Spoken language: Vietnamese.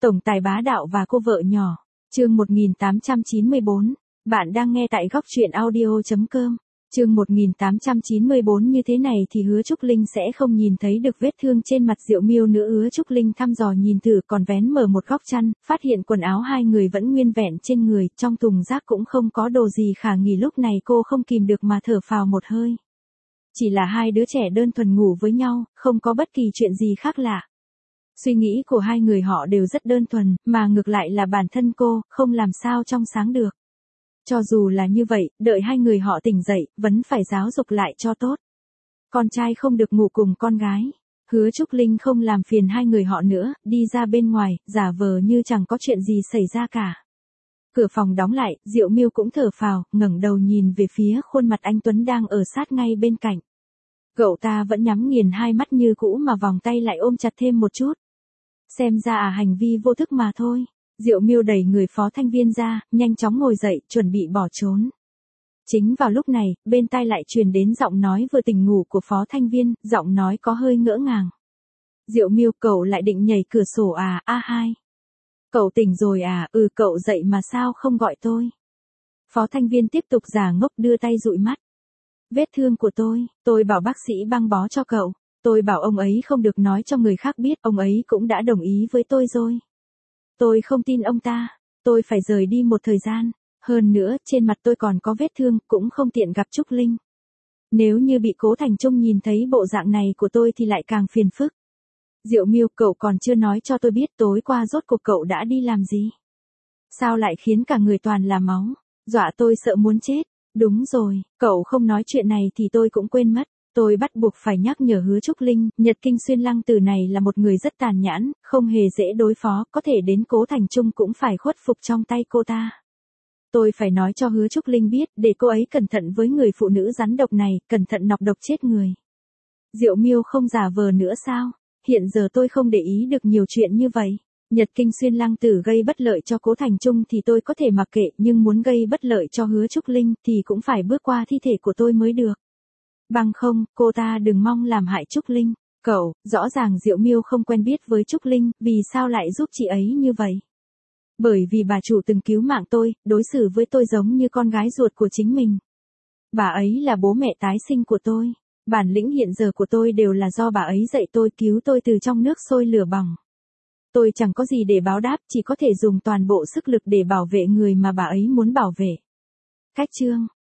Tổng tài bá đạo và cô vợ nhỏ. Chương 1894. Bạn đang nghe tại góc truyện audio.com. Chương 1894 như thế này thì Hứa Trúc Linh sẽ không nhìn thấy được vết thương trên mặt Diệu Miêu nữa. Hứa Trúc Linh thăm dò nhìn thử còn vén mở một góc chăn, phát hiện quần áo hai người vẫn nguyên vẹn trên người, trong thùng rác cũng không có đồ gì khả nghi. Lúc này cô không kìm được mà thở phào một hơi. Chỉ là hai đứa trẻ đơn thuần ngủ với nhau, không có bất kỳ chuyện gì khác lạ. Suy nghĩ của hai người họ đều rất đơn thuần, mà ngược lại là bản thân cô, không làm sao trong sáng được. Cho dù là như vậy, đợi hai người họ tỉnh dậy, vẫn phải giáo dục lại cho tốt. Con trai không được ngủ cùng con gái. Hứa Trúc Linh không làm phiền hai người họ nữa, đi ra bên ngoài, giả vờ như chẳng có chuyện gì xảy ra cả. Cửa phòng đóng lại, Diệu Miêu cũng thở phào, ngẩng đầu nhìn về phía khuôn mặt anh Tuấn đang ở sát ngay bên cạnh. Cậu ta vẫn nhắm nghiền hai mắt như cũ mà vòng tay lại ôm chặt thêm một chút. Xem ra hành vi vô thức mà thôi. Diệu Miêu đẩy người Phó Thanh Viên ra, nhanh chóng ngồi dậy, chuẩn bị bỏ trốn. Chính vào lúc này, bên tai lại truyền đến giọng nói vừa tỉnh ngủ của Phó Thanh Viên, giọng nói có hơi ngỡ ngàng. Diệu Miêu, cậu lại định nhảy cửa sổ à? A2. Cậu tỉnh rồi à? Ừ, cậu dậy mà sao không gọi tôi? Phó Thanh Viên tiếp tục giả ngốc đưa tay dụi mắt. Vết thương của tôi bảo bác sĩ băng bó cho cậu. Tôi bảo ông ấy không được nói cho người khác biết, ông ấy cũng đã đồng ý với tôi rồi. Tôi không tin ông ta, tôi phải rời đi một thời gian. Hơn nữa, trên mặt tôi còn có vết thương, cũng không tiện gặp Trúc Linh. Nếu như bị Cố Thành Trung nhìn thấy bộ dạng này của tôi thì lại càng phiền phức. Diệu Miêu, cậu còn chưa nói cho tôi biết tối qua rốt cuộc cậu đã đi làm gì? Sao lại khiến cả người toàn là máu, dọa tôi sợ muốn chết. Đúng rồi, cậu không nói chuyện này thì tôi cũng quên mất. Tôi bắt buộc phải nhắc nhở Hứa Trúc Linh, Nhật Kinh Xuyên Lăng Tử này là một người rất tàn nhẫn, không hề dễ đối phó, có thể đến Cố Thành Trung cũng phải khuất phục trong tay cô ta. Tôi phải nói cho Hứa Trúc Linh biết, để cô ấy cẩn thận với người phụ nữ rắn độc này, cẩn thận nọc độc chết người. Diệu Miêu, không giả vờ nữa sao? Hiện giờ tôi không để ý được nhiều chuyện như vậy. Nhật Kinh Xuyên Lăng Tử gây bất lợi cho Cố Thành Trung thì tôi có thể mặc kệ, nhưng muốn gây bất lợi cho Hứa Trúc Linh thì cũng phải bước qua thi thể của tôi mới được. Bằng không, cô ta đừng mong làm hại Trúc Linh. Cậu, rõ ràng Diệu Miêu không quen biết với Trúc Linh, vì sao lại giúp chị ấy như vậy? Bởi vì bà chủ từng cứu mạng tôi, đối xử với tôi giống như con gái ruột của chính mình. Bà ấy là bố mẹ tái sinh của tôi. Bản lĩnh hiện giờ của tôi đều là do bà ấy dạy tôi, cứu tôi từ trong nước sôi lửa bỏng. Tôi chẳng có gì để báo đáp, chỉ có thể dùng toàn bộ sức lực để bảo vệ người mà bà ấy muốn bảo vệ. Cách chương.